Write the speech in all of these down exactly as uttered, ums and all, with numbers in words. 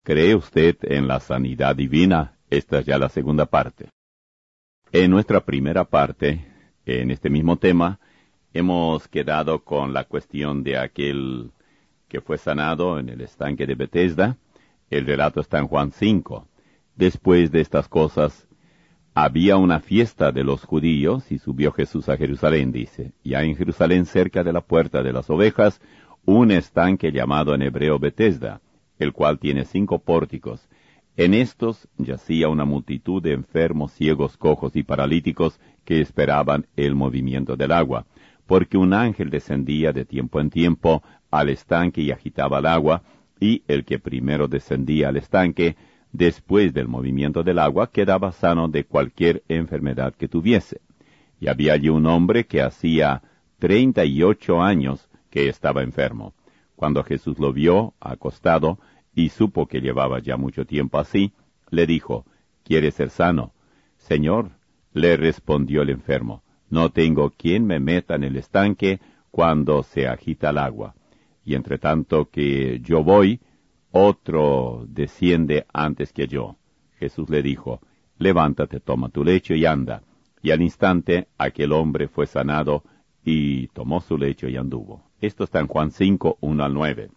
¿Cree usted en la sanidad divina? Esta es ya la segunda parte. En nuestra primera parte, en este mismo tema, hemos quedado con la cuestión de aquel que fue sanado en el estanque de Betesda. El relato está en Juan cinco. Después de estas cosas, había una fiesta de los judíos y subió Jesús a Jerusalén, dice. Ya en Jerusalén, cerca de la puerta de las ovejas, un estanque llamado en hebreo Betesda, el cual tiene cinco pórticos. En estos yacía una multitud de enfermos, ciegos, cojos y paralíticos que esperaban el movimiento del agua, porque un ángel descendía de tiempo en tiempo al estanque y agitaba el agua, y el que primero descendía al estanque, después del movimiento del agua, quedaba sano de cualquier enfermedad que tuviese. Y había allí un hombre que hacía treinta y ocho años que estaba enfermo. Cuando Jesús lo vio acostado, y supo que llevaba ya mucho tiempo así, le dijo, ¿quieres ser sano? Señor, le respondió el enfermo, no tengo quien me meta en el estanque cuando se agita el agua. Y entre tanto que yo voy, otro desciende antes que yo. Jesús le dijo, levántate, toma tu lecho y anda. Y al instante aquel hombre fue sanado y tomó su lecho y anduvo. Esto está en Juan cinco, uno al nueve.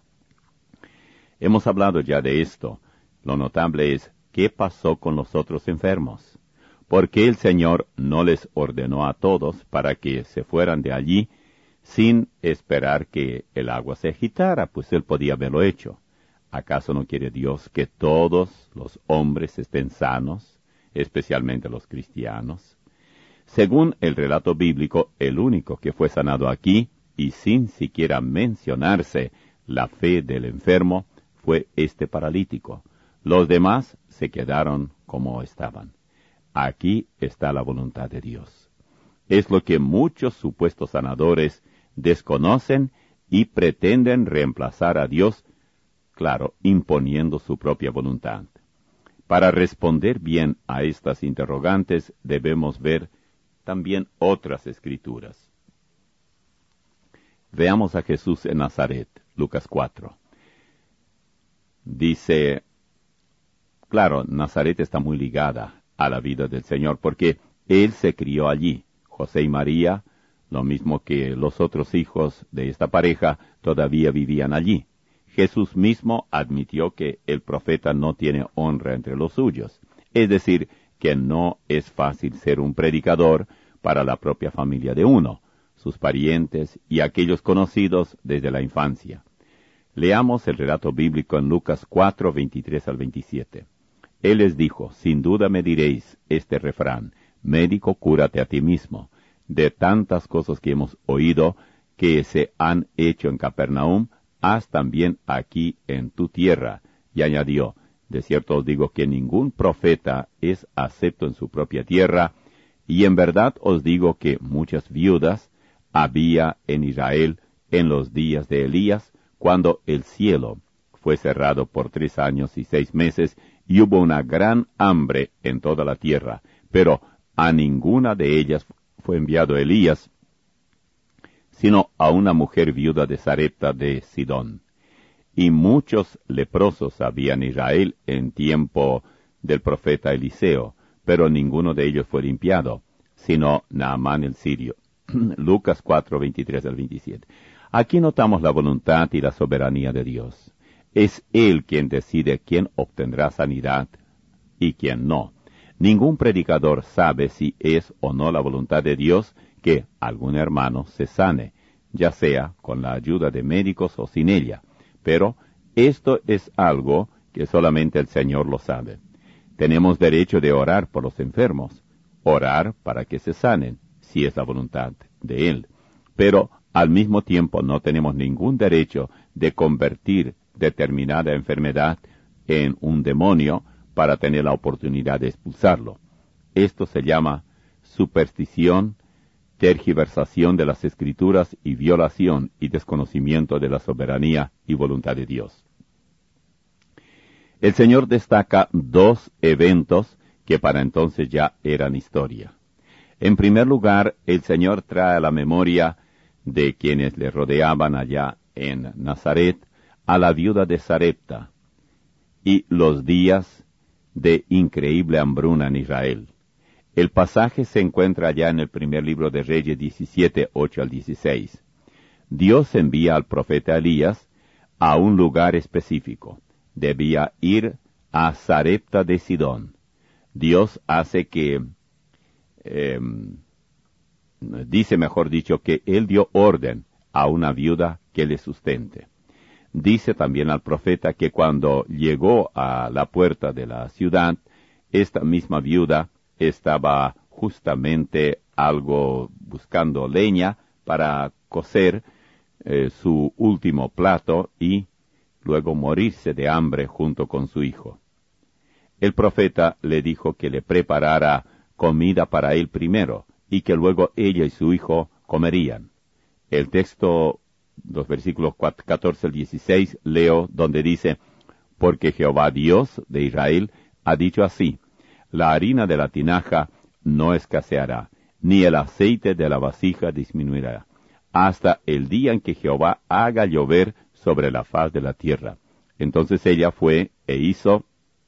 Hemos hablado ya de esto. Lo notable es, ¿qué pasó con los otros enfermos? ¿Por qué el Señor no les ordenó a todos para que se fueran de allí sin esperar que el agua se agitara? Pues Él podía haberlo hecho. ¿Acaso no quiere Dios que todos los hombres estén sanos, especialmente los cristianos? Según el relato bíblico, el único que fue sanado aquí, y sin siquiera mencionarse la fe del enfermo, fue este paralítico. Los demás se quedaron como estaban. Aquí está la voluntad de Dios. Es lo que muchos supuestos sanadores desconocen y pretenden reemplazar a Dios, claro, imponiendo su propia voluntad. Para responder bien a estas interrogantes debemos ver también otras escrituras. Veamos a Jesús en Nazaret, Lucas cuatro. Dice, claro, Nazaret está muy ligada a la vida del Señor, porque Él se crió allí. José y María, lo mismo que los otros hijos de esta pareja, todavía vivían allí. Jesús mismo admitió que el profeta no tiene honra entre los suyos, es decir, que no es fácil ser un predicador para la propia familia de uno, sus parientes y aquellos conocidos desde la infancia. Leamos el relato bíblico en Lucas cuatro, veintitrés al veintisiete. Él les dijo, sin duda me diréis este refrán, médico, cúrate a ti mismo. De tantas cosas que hemos oído que se han hecho en Capernaum, haz también aquí en tu tierra. Y añadió, de cierto os digo que ningún profeta es acepto en su propia tierra, y en verdad os digo que muchas viudas había en Israel en los días de Elías, cuando el cielo fue cerrado por tres años y seis meses, y hubo una gran hambre en toda la tierra, pero a ninguna de ellas fue enviado Elías, sino a una mujer viuda de Sarepta de Sidón. Y muchos leprosos había en Israel en tiempo del profeta Eliseo, pero ninguno de ellos fue limpiado, sino Naamán el sirio. Lucas cuatro, veintitrés al veintisiete. Aquí notamos la voluntad y la soberanía de Dios. Es Él quien decide quién obtendrá sanidad y quién no. Ningún predicador sabe si es o no la voluntad de Dios que algún hermano se sane, ya sea con la ayuda de médicos o sin ella. Pero esto es algo que solamente el Señor lo sabe. Tenemos derecho de orar por los enfermos, orar para que se sanen, si es la voluntad de Él. Pero al mismo tiempo no tenemos ningún derecho de convertir determinada enfermedad en un demonio para tener la oportunidad de expulsarlo. Esto se llama superstición, tergiversación de las Escrituras y violación y desconocimiento de la soberanía y voluntad de Dios. El Señor destaca dos eventos que para entonces ya eran historia. En primer lugar, el Señor trae a la memoria de quienes le rodeaban allá en Nazaret a la viuda de Sarepta. y los días de increíble hambruna en Israel. El pasaje se encuentra allá en el primer libro de Reyes diecisiete, ocho al dieciséis. Dios envía al profeta Elías a un lugar específico. Debía ir a Sarepta de Sidón. Dios hace que, eh, dice mejor dicho, que Él dio orden a una viuda que le sustente. Dice también al profeta que cuando llegó a la puerta de la ciudad, esta misma viuda estaba justamente algo buscando leña para cocer eh, su último plato y luego morirse de hambre junto con su hijo. El profeta le dijo que le preparara comida para él primero y que luego ella y su hijo comerían. El texto, los versículos catorce al dieciséis, leo donde dice, porque Jehová Dios de Israel ha dicho así, la harina de la tinaja no escaseará, ni el aceite de la vasija disminuirá, hasta el día en que Jehová haga llover sobre la faz de la tierra. Entonces ella fue e hizo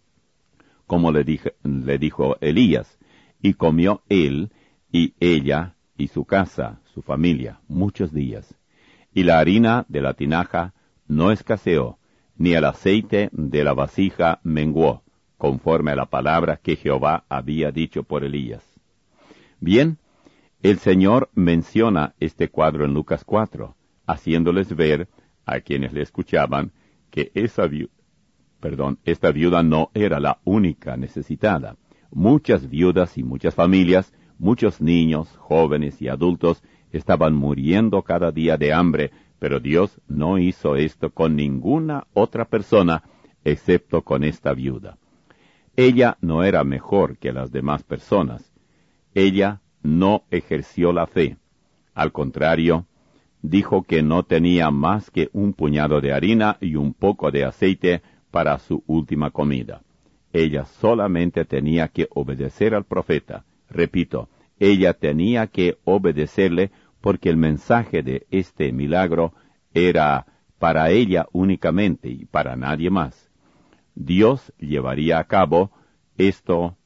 como le, dije, le dijo Elías, y comió él y ella y su casa, su familia, muchos días. Y la harina de la tinaja no escaseó, ni el aceite de la vasija menguó, conforme a la palabra que Jehová había dicho por Elías. Bien, el Señor menciona este cuadro en Lucas cuatro, haciéndoles ver a quienes le escuchaban que esa viuda, perdón, esta viuda no era la única necesitada. Muchas viudas y muchas familias, muchos niños, jóvenes y adultos estaban muriendo cada día de hambre, pero Dios no hizo esto con ninguna otra persona excepto con esta viuda. Ella no era mejor que las demás personas. Ella no ejerció la fe. Al contrario, dijo que no tenía más que un puñado de harina y un poco de aceite para su última comida. Ella solamente tenía que obedecer al profeta. Repito, ella tenía que obedecerle porque el mensaje de este milagro era para ella únicamente y para nadie más. Dios llevaría a cabo esto,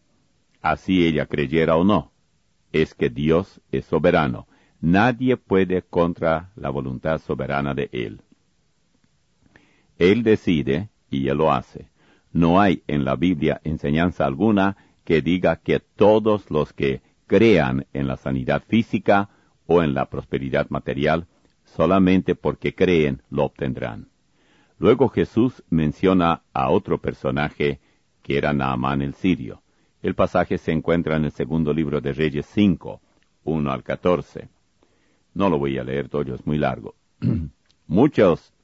así ella creyera o no. Es que Dios es soberano. Nadie puede contra la voluntad soberana de Él. Él decide y Él lo hace. No hay en la Biblia enseñanza alguna que diga que todos los que crean en la sanidad física o en la prosperidad material, solamente porque creen lo obtendrán. Luego Jesús menciona a otro personaje que era Naamán el sirio. El pasaje se encuentra en el segundo libro de Reyes cinco, uno al catorce. No lo voy a leer todo, es muy largo. Muchos,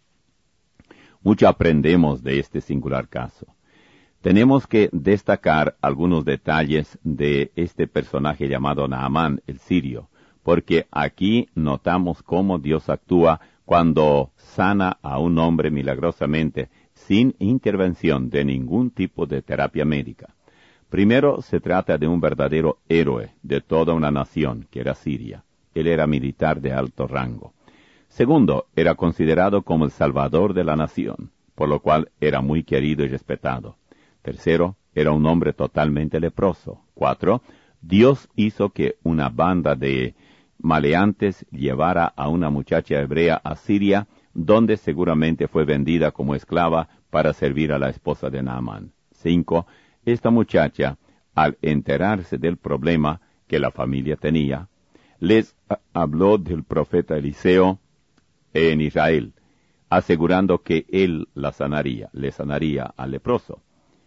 mucho aprendemos de este singular caso. Tenemos que destacar algunos detalles de este personaje llamado Naamán el sirio, porque aquí notamos cómo Dios actúa cuando sana a un hombre milagrosamente, sin intervención de ningún tipo de terapia médica. Primero, se trata de un verdadero héroe de toda una nación, que era Siria. Él era militar de alto rango. Segundo, era considerado como el salvador de la nación, por lo cual era muy querido y respetado. Tercero, era un hombre totalmente leproso. Cuatro, Dios hizo que una banda de maleantes llevara a una muchacha hebrea a Siria, donde seguramente fue vendida como esclava para servir a la esposa de Naamán. Cinco, esta muchacha, al enterarse del problema que la familia tenía, les habló del profeta Eliseo en Israel, asegurando que él la sanaría, le sanaría al leproso.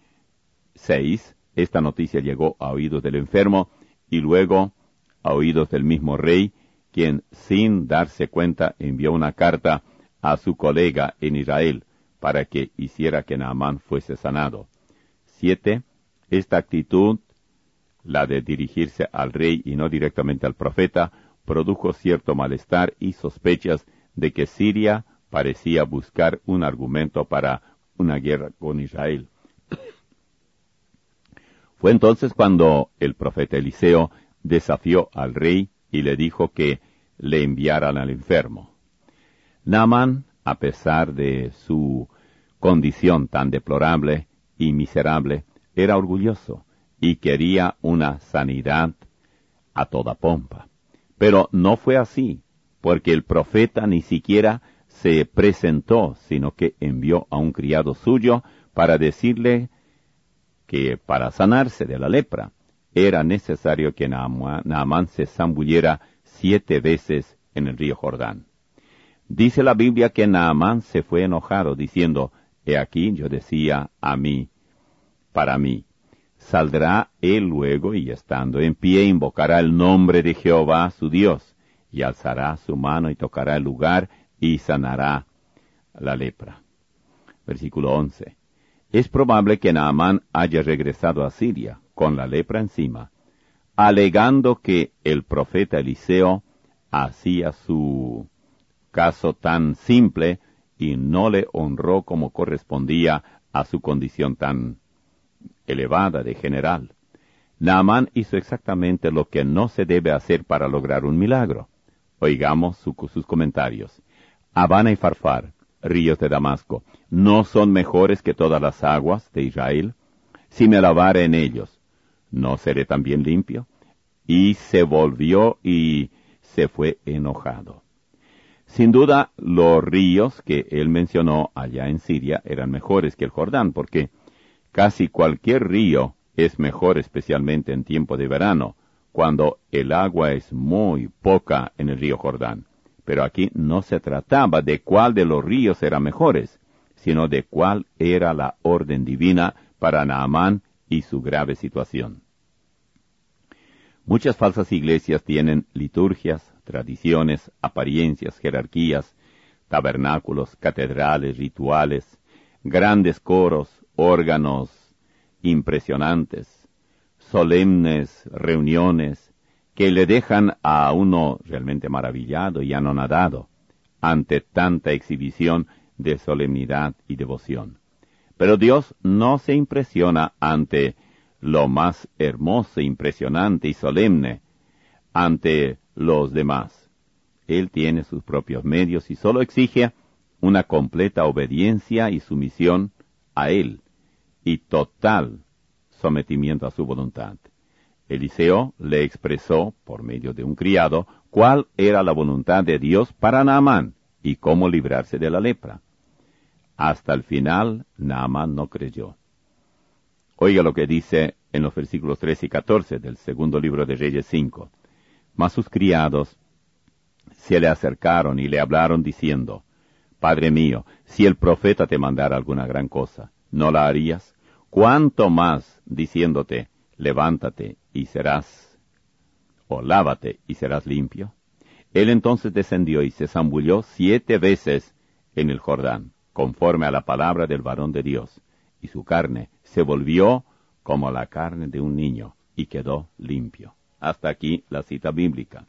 Seis, esta noticia llegó a oídos del enfermo y luego a oídos del mismo rey, quien sin darse cuenta envió una carta a su colega en Israel para que hiciera que Naamán fuese sanado. Siete, esta actitud, la de dirigirse al rey y no directamente al profeta, produjo cierto malestar y sospechas de que Siria parecía buscar un argumento para una guerra con Israel. Fue entonces cuando el profeta Eliseo desafió al rey y le dijo que le enviaran al enfermo. Naamán, a pesar de su condición tan deplorable y miserable, era orgulloso y quería una sanidad a toda pompa. Pero no fue así, porque el profeta ni siquiera se presentó, sino que envió a un criado suyo para decirle que para sanarse de la lepra era necesario que Naamán, Naamán se zambulliera siete veces en el río Jordán. Dice la Biblia que Naamán se fue enojado, diciendo, he aquí yo decía a mí, para mí, saldrá él luego y estando en pie invocará el nombre de Jehová su Dios, y alzará su mano y tocará el lugar y sanará la lepra. Versículo once. Es probable que Naamán haya regresado a Siria con la lepra encima, alegando que el profeta Eliseo hacía su caso tan simple y no le honró como correspondía a su condición tan elevada de general. Naamán hizo exactamente lo que no se debe hacer para lograr un milagro. Oigamos su, sus comentarios. Habana y Farfar, ríos de Damasco, ¿no son mejores que todas las aguas de Israel? Si me lavare en ellos, ¿no seré también limpio? Y se volvió y se fue enojado. Sin duda, los ríos que él mencionó allá en Siria eran mejores que el Jordán, porque casi cualquier río es mejor, especialmente en tiempo de verano, cuando el agua es muy poca en el río Jordán. Pero aquí no se trataba de cuál de los ríos eran mejores, sino de cuál era la orden divina para Naamán y su grave situación. Muchas falsas iglesias tienen liturgias, tradiciones, apariencias, jerarquías, tabernáculos, catedrales, rituales, grandes coros, órganos impresionantes, solemnes reuniones, que le dejan a uno realmente maravillado y anonadado ante tanta exhibición de solemnidad y devoción. Pero Dios no se impresiona ante lo más hermoso, impresionante y solemne, ante los demás. Él tiene sus propios medios y solo exige una completa obediencia y sumisión a Él, y total sometimiento a su voluntad. Eliseo le expresó, por medio de un criado, cuál era la voluntad de Dios para Naamán y cómo librarse de la lepra. Hasta el final, Naamán no creyó. Oiga lo que dice en los versículos trece y catorce del segundo libro de Reyes cinco. Mas sus criados se le acercaron y le hablaron diciendo, Padre mío, si el profeta te mandara alguna gran cosa, ¿no la harías? ¿Cuánto más diciéndote, levántate y serás, o lávate y serás limpio? Él entonces descendió y se zambulló siete veces en el Jordán, conforme a la palabra del varón de Dios, y su carne se volvió como la carne de un niño, y quedó limpio. Hasta aquí la cita bíblica.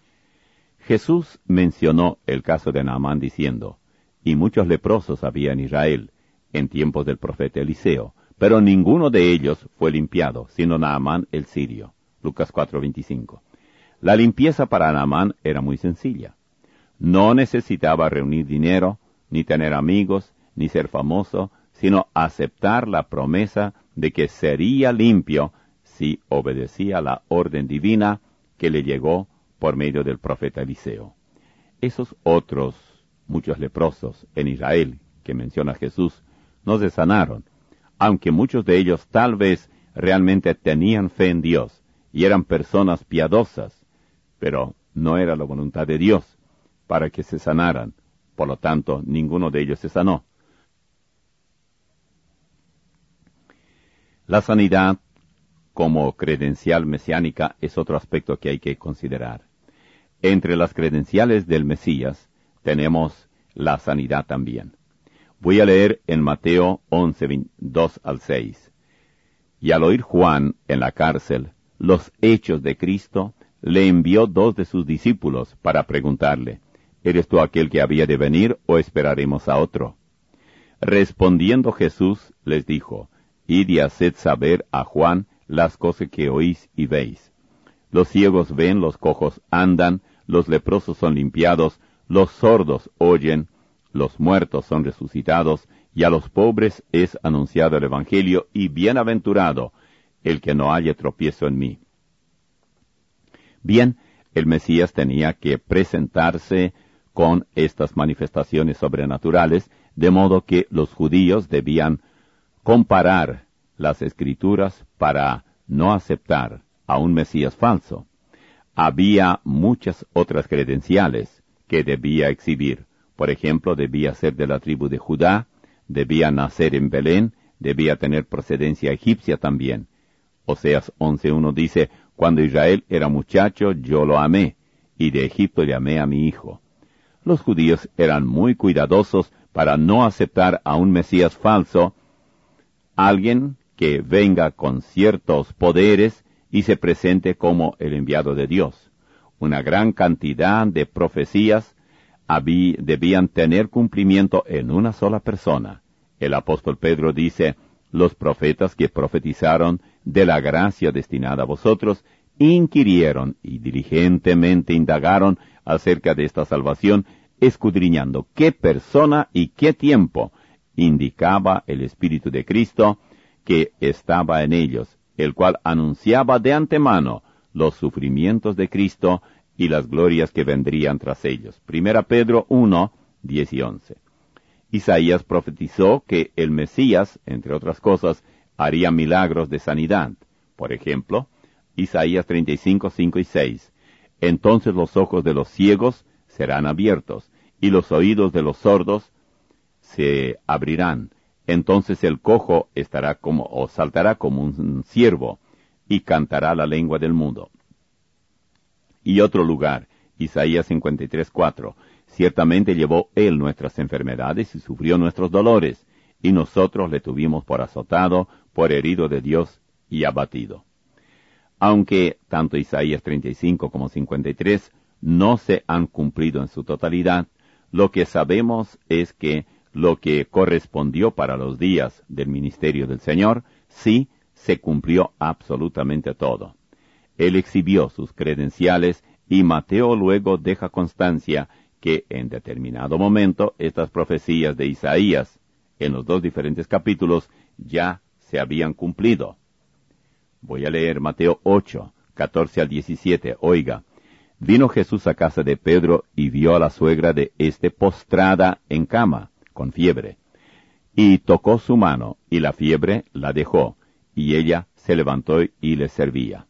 Jesús mencionó el caso de Naamán diciendo, y muchos leprosos había en Israel, en tiempos del profeta Eliseo, pero ninguno de ellos fue limpiado, sino Naamán el sirio. Lucas cuatro veinticinco. La limpieza para Naamán era muy sencilla. No necesitaba reunir dinero, ni tener amigos, ni ser famoso, sino aceptar la promesa de que sería limpio si obedecía la orden divina que le llegó por medio del profeta Eliseo. Esos otros, muchos leprosos en Israel, que menciona Jesús, no se sanaron, aunque muchos de ellos tal vez realmente tenían fe en Dios y eran personas piadosas, pero no era la voluntad de Dios para que se sanaran. Por lo tanto, ninguno de ellos se sanó. La sanidad como credencial mesiánica es otro aspecto que hay que considerar. Entre las credenciales del Mesías tenemos la sanidad también. Voy a leer en Mateo once, dos al seis. Y al oír Juan en la cárcel los hechos de Cristo, le envió dos de sus discípulos para preguntarle, ¿eres tú aquel que había de venir o esperaremos a otro? Respondiendo Jesús les dijo, id y haced saber a Juan las cosas que oís y veis. Los ciegos ven, los cojos andan, los leprosos son limpiados, los sordos oyen, los muertos son resucitados, y a los pobres es anunciado el Evangelio, y bienaventurado el que no haya tropiezo en mí. Bien, el Mesías tenía que presentarse con estas manifestaciones sobrenaturales, de modo que los judíos debían comparar las Escrituras para no aceptar a un Mesías falso. Había muchas otras credenciales que debía exhibir. Por ejemplo, debía ser de la tribu de Judá, debía nacer en Belén, debía tener procedencia egipcia también. Oseas once uno dice, cuando Israel era muchacho, yo lo amé, y de Egipto le amé a mi hijo. Los judíos eran muy cuidadosos para no aceptar a un Mesías falso, alguien que venga con ciertos poderes y se presente como el enviado de Dios. Una gran cantidad de profecías habí, debían tener cumplimiento en una sola persona. El apóstol Pedro dice, los profetas que profetizaron de la gracia destinada a vosotros, inquirieron y diligentemente indagaron acerca de esta salvación, escudriñando qué persona y qué tiempo indicaba el Espíritu de Cristo que estaba en ellos, el cual anunciaba de antemano los sufrimientos de Cristo y las glorias que vendrían tras ellos. Primera Pedro uno, diez y once. Isaías profetizó que el Mesías, entre otras cosas, haría milagros de sanidad. Por ejemplo, Isaías treinta y cinco, cinco y seis. Entonces los ojos de los ciegos serán abiertos, y los oídos de los sordos se abrirán. Entonces el cojo estará como, o saltará como un ciervo, y cantará la lengua del mudo. Y otro lugar, Isaías cincuenta y tres, cuatro. Ciertamente llevó él nuestras enfermedades y sufrió nuestros dolores, y nosotros le tuvimos por azotado, por herido de Dios y abatido. Aunque tanto Isaías treinta y cinco como cincuenta y tres no se han cumplido en su totalidad, lo que sabemos es que lo que correspondió para los días del ministerio del Señor, sí se cumplió absolutamente todo. Él exhibió sus credenciales y Mateo luego deja constancia que en determinado momento estas profecías de Isaías, en los dos diferentes capítulos, ya se habían cumplido. Voy a leer Mateo ocho, catorce al diecisiete. Oiga, vino Jesús a casa de Pedro y vio a la suegra de éste postrada en cama, con fiebre. Y tocó su mano, y la fiebre la dejó, y ella se levantó y le servía.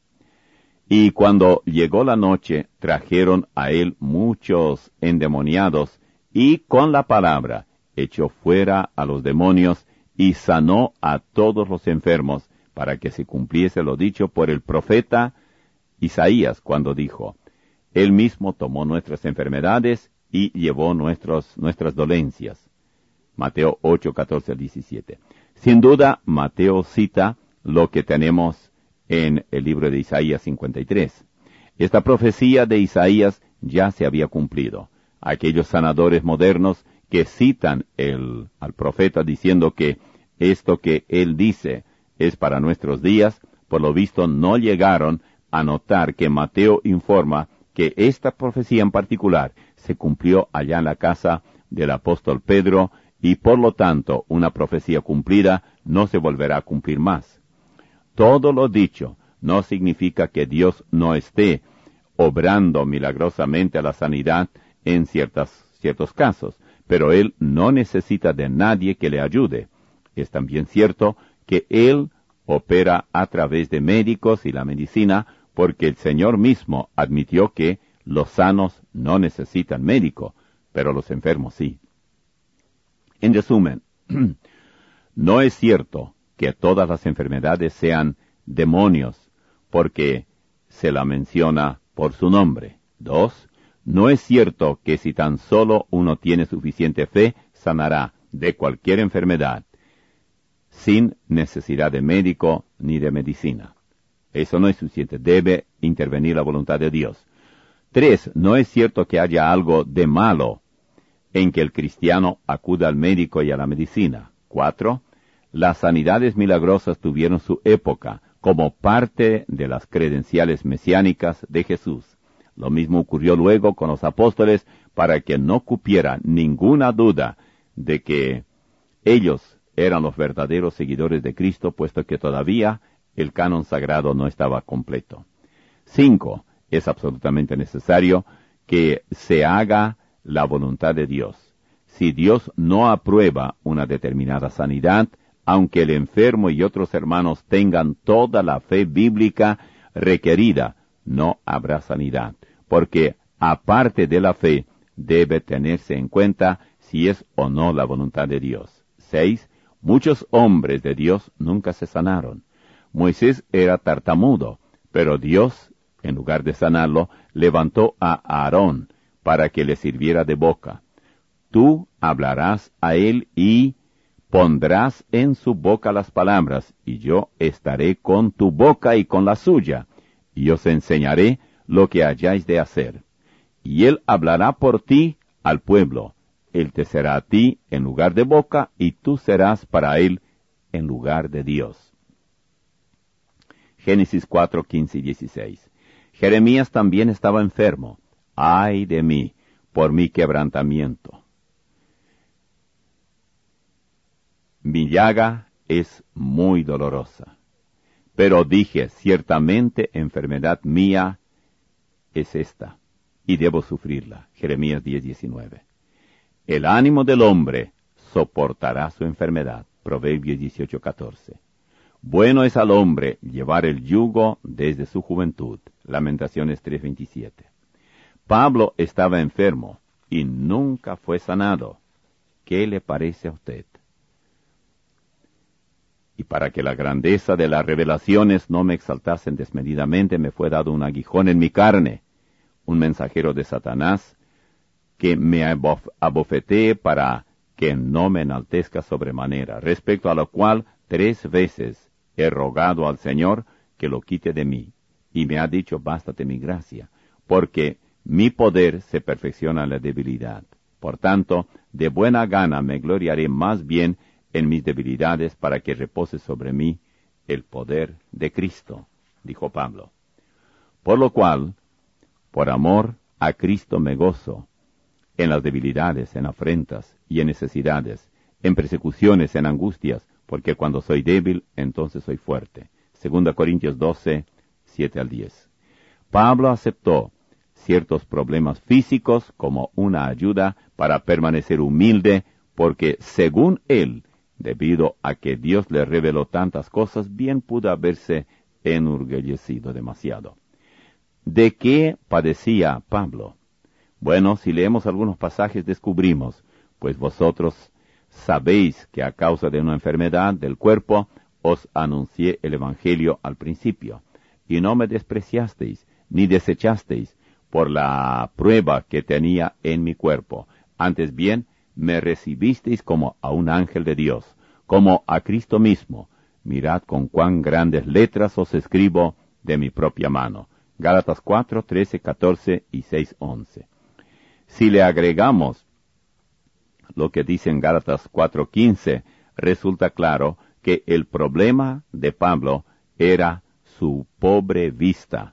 Y cuando llegó la noche, trajeron a él muchos endemoniados, y con la palabra echó fuera a los demonios, y sanó a todos los enfermos, para que se cumpliese lo dicho por el profeta Isaías, cuando dijo, Él mismo tomó nuestras enfermedades y llevó nuestros, nuestras dolencias. Mateo ocho, catorce al diecisiete. Sin duda, Mateo cita lo que tenemos en el libro de Isaías cincuenta y tres. Esta profecía de Isaías ya se había cumplido. Aquellos sanadores modernos que citan el, al profeta diciendo que esto que él dice es para nuestros días, por lo visto no llegaron a notar que Mateo informa que esta profecía en particular se cumplió allá en la casa del apóstol Pedro, y por lo tanto una profecía cumplida no se volverá a cumplir más. Todo lo dicho no significa que Dios no esté obrando milagrosamente a la sanidad en ciertas, ciertos casos, pero Él no necesita de nadie que le ayude. Es también cierto que Él opera a través de médicos y la medicina, porque el Señor mismo admitió que los sanos no necesitan médico, pero los enfermos sí. En resumen, no es cierto que todas las enfermedades sean demonios, porque se la menciona por su nombre. Dos, no es cierto que si tan solo uno tiene suficiente fe, sanará de cualquier enfermedad, sin necesidad de médico ni de medicina. Eso no es suficiente, debe intervenir la voluntad de Dios. Tres, no es cierto que haya algo de malo en que el cristiano acuda al médico y a la medicina. Cuatro, las sanidades milagrosas tuvieron su época como parte de las credenciales mesiánicas de Jesús. Lo mismo ocurrió luego con los apóstoles, para que no cupiera ninguna duda de que ellos eran los verdaderos seguidores de Cristo, puesto que todavía el canon sagrado no estaba completo. Cinco, es absolutamente necesario que se haga la voluntad de Dios. Si Dios no aprueba una determinada sanidad, aunque el enfermo y otros hermanos tengan toda la fe bíblica requerida, no habrá sanidad, porque aparte de la fe, debe tenerse en cuenta si es o no la voluntad de Dios. Seis, muchos hombres de Dios nunca se sanaron. Moisés era tartamudo, pero Dios, en lugar de sanarlo, levantó a Aarón para que le sirviera de boca. Tú hablarás a él y pondrás en su boca las palabras, y yo estaré con tu boca y con la suya, y os enseñaré lo que hayáis de hacer. Y él hablará por ti al pueblo. Él te será a ti en lugar de boca, y tú serás para él en lugar de Dios. Génesis cuatro, quince y dieciséis. Jeremías también estaba enfermo. ¡Ay de mí, por mi quebrantamiento! Mi llaga es muy dolorosa. Pero dije, ciertamente enfermedad mía es esta, y debo sufrirla. Jeremías diez, diecinueve. El ánimo del hombre soportará su enfermedad. Proverbios dieciocho, catorce. Bueno es al hombre llevar el yugo desde su juventud. Lamentaciones tres, veintisiete. Pablo estaba enfermo y nunca fue sanado. ¿Qué le parece a usted? Y para que la grandeza de las revelaciones no me exaltasen desmedidamente, me fue dado un aguijón en mi carne, un mensajero de Satanás, que me abof- abofetee para que no me enaltezca sobremanera, respecto a lo cual tres veces he rogado al Señor que lo quite de mí, y me ha dicho, bástate mi gracia, porque mi poder se perfecciona en la debilidad. Por tanto, de buena gana me gloriaré más bien en mis debilidades, para que repose sobre mí el poder de Cristo, dijo Pablo. Por lo cual, por amor a Cristo me gozo, en las debilidades, en afrentas y en necesidades, en persecuciones, en angustias, porque cuando soy débil, entonces soy fuerte. Segunda Corintios doce, siete al diez. Pablo aceptó ciertos problemas físicos como una ayuda para permanecer humilde, porque según él, debido a que Dios le reveló tantas cosas, bien pudo haberse enorgullecido demasiado. ¿De qué padecía Pablo? Bueno, si leemos algunos pasajes descubrimos, pues vosotros sabéis que a causa de una enfermedad del cuerpo os anuncié el Evangelio al principio, y no me despreciasteis, ni desechasteis por la prueba que tenía en mi cuerpo. Antes bien, me recibisteis como a un ángel de Dios, como a Cristo mismo. Mirad con cuán grandes letras os escribo de mi propia mano. Gálatas cuatro, trece, catorce y seis, once. Si le agregamos lo que dice en Gálatas cuatro, quince, resulta claro que el problema de Pablo era su pobre vista.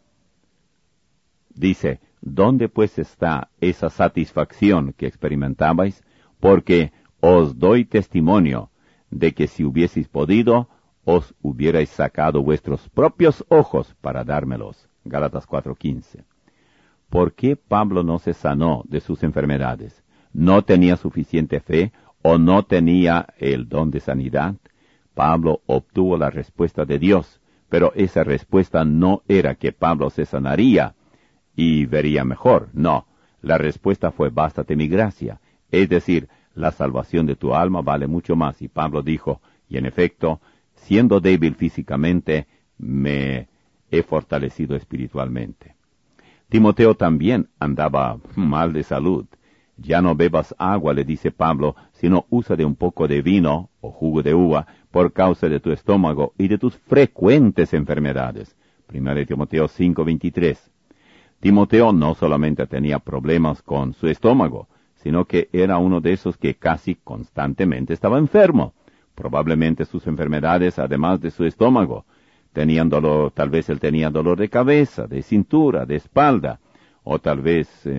Dice, ¿dónde pues está esa satisfacción que experimentabais? Porque os doy testimonio de que si hubieseis podido, os hubierais sacado vuestros propios ojos para dármelos. Gálatas cuatro, quince. ¿Por qué Pablo no se sanó de sus enfermedades? ¿No tenía suficiente fe o no tenía el don de sanidad? Pablo obtuvo la respuesta de Dios, pero esa respuesta no era que Pablo se sanaría y vería mejor. No, la respuesta fue, bástate mi gracia. Es decir, la salvación de tu alma vale mucho más. Y Pablo dijo, y en efecto, siendo débil físicamente, me he fortalecido espiritualmente. Timoteo también andaba mal de salud. Ya no bebas agua, le dice Pablo, sino usa de un poco de vino o jugo de uva por causa de tu estómago y de tus frecuentes enfermedades. Primera de Timoteo cinco, veintitrés. Timoteo no solamente tenía problemas con su estómago, sino que era uno de esos que casi constantemente estaba enfermo. Probablemente sus enfermedades, además de su estómago, tenían dolor, tal vez él tenía dolor de cabeza, de cintura, de espalda, o tal vez eh,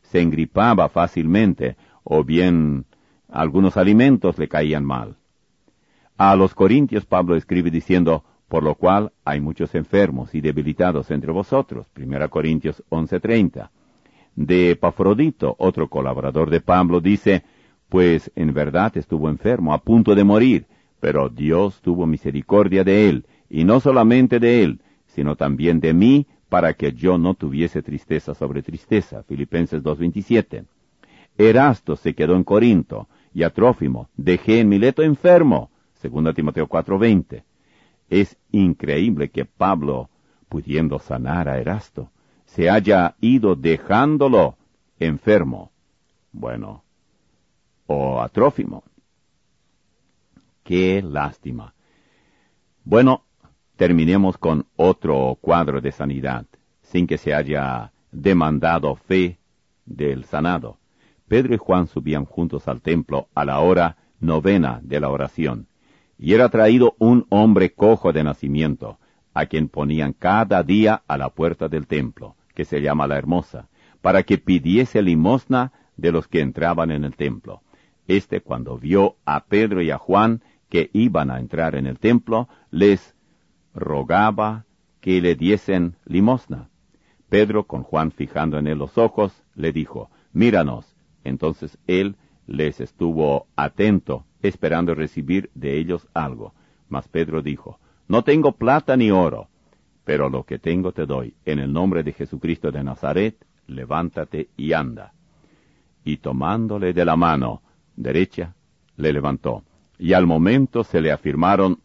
se engripaba fácilmente, o bien algunos alimentos le caían mal. A los Corintios Pablo escribe diciendo, por lo cual hay muchos enfermos y debilitados entre vosotros. Primera Corintios once treinta. De Epafrodito, otro colaborador de Pablo, dice, pues en verdad estuvo enfermo, a punto de morir, pero Dios tuvo misericordia de él, y no solamente de él, sino también de mí, para que yo no tuviese tristeza sobre tristeza. Filipenses dos veintisiete. Erasto se quedó en Corinto, y a Trófimo dejé en Mileto enfermo. Segunda Timoteo cuatro veinte. Es increíble que Pablo, pudiendo sanar a Erasto, se haya ido dejándolo enfermo. Bueno, o a Trófimo. ¡Qué lástima! Bueno, terminemos con otro cuadro de sanidad, sin que se haya demandado fe del sanado. Pedro y Juan subían juntos al templo a la hora novena de la oración, y era traído un hombre cojo de nacimiento, a quien ponían cada día a la puerta del templo, que se llama la Hermosa, para que pidiese limosna de los que entraban en el templo. Este, cuando vio a Pedro y a Juan que iban a entrar en el templo, les rogaba que le diesen limosna. Pedro, con Juan fijando en él los ojos, le dijo, míranos. Entonces él les estuvo atento, esperando recibir de ellos algo. Mas Pedro dijo, no tengo plata ni oro, pero lo que tengo te doy. En el nombre de Jesucristo de Nazaret, levántate y anda. Y tomándole de la mano derecha, le levantó. Y al momento se le afirmaron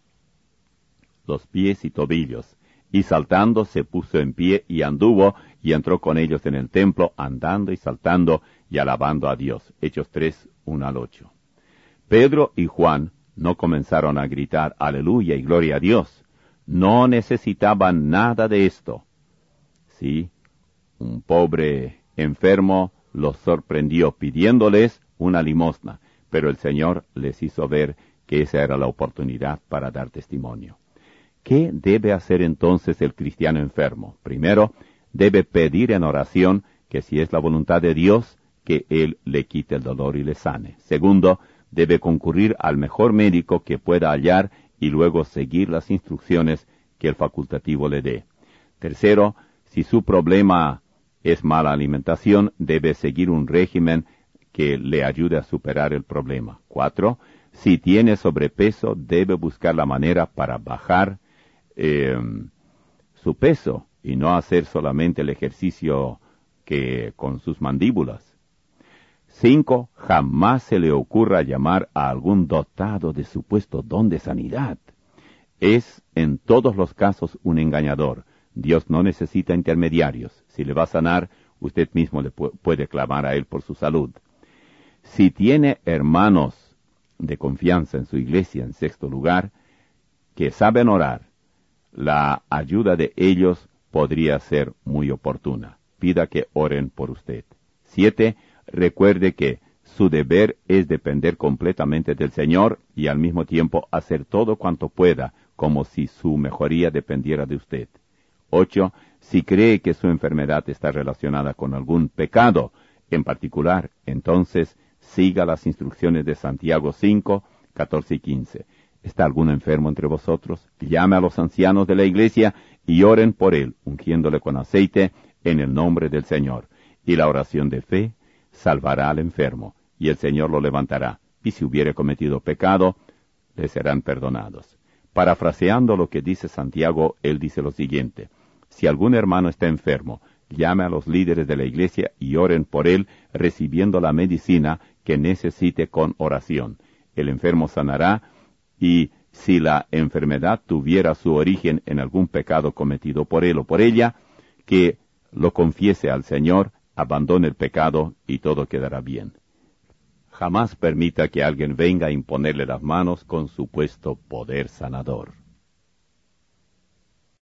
los pies y tobillos, y saltando se puso en pie y anduvo, y entró con ellos en el templo, andando y saltando y alabando a Dios. Hechos tres, uno al ocho. Pedro y Juan no comenzaron a gritar aleluya y gloria a Dios. No necesitaban nada de esto. Sí, un pobre enfermo los sorprendió pidiéndoles una limosna, pero el Señor les hizo ver que esa era la oportunidad para dar testimonio. ¿Qué debe hacer entonces el cristiano enfermo? Primero, debe pedir en oración que si es la voluntad de Dios, que Él le quite el dolor y le sane. Segundo, debe concurrir al mejor médico que pueda hallar y luego seguir las instrucciones que el facultativo le dé. Tercero, si su problema es mala alimentación, debe seguir un régimen que le ayude a superar el problema. Cuatro, si tiene sobrepeso, debe buscar la manera para bajar eh, su peso y no hacer solamente el ejercicio que con sus mandíbulas. Cinco, jamás se le ocurra llamar a algún dotado de supuesto don de sanidad. Es en todos los casos un engañador. Dios no necesita intermediarios. Si le va a sanar, usted mismo le pu- puede clamar a Él por su salud. Si tiene hermanos de confianza en su iglesia, en sexto lugar, que saben orar, la ayuda de ellos podría ser muy oportuna. Pida que oren por usted. Siete, recuerde que su deber es depender completamente del Señor y al mismo tiempo hacer todo cuanto pueda, como si su mejoría dependiera de usted. Ocho, si cree que su enfermedad está relacionada con algún pecado en particular, entonces siga las instrucciones de Santiago cinco, catorce y quince. ¿Está algún enfermo entre vosotros? Llame a los ancianos de la iglesia y oren por él, ungiéndole con aceite en el nombre del Señor. Y la oración de fe salvará al enfermo, y el Señor lo levantará, y si hubiere cometido pecado, le serán perdonados. Parafraseando lo que dice Santiago, él dice lo siguiente: si algún hermano está enfermo, llame a los líderes de la iglesia y oren por él, recibiendo la medicina que necesite con oración. El enfermo sanará, y si la enfermedad tuviera su origen en algún pecado cometido por él o por ella, que lo confiese al Señor, abandone el pecado y todo quedará bien. Jamás permita que alguien venga a imponerle las manos con supuesto poder sanador.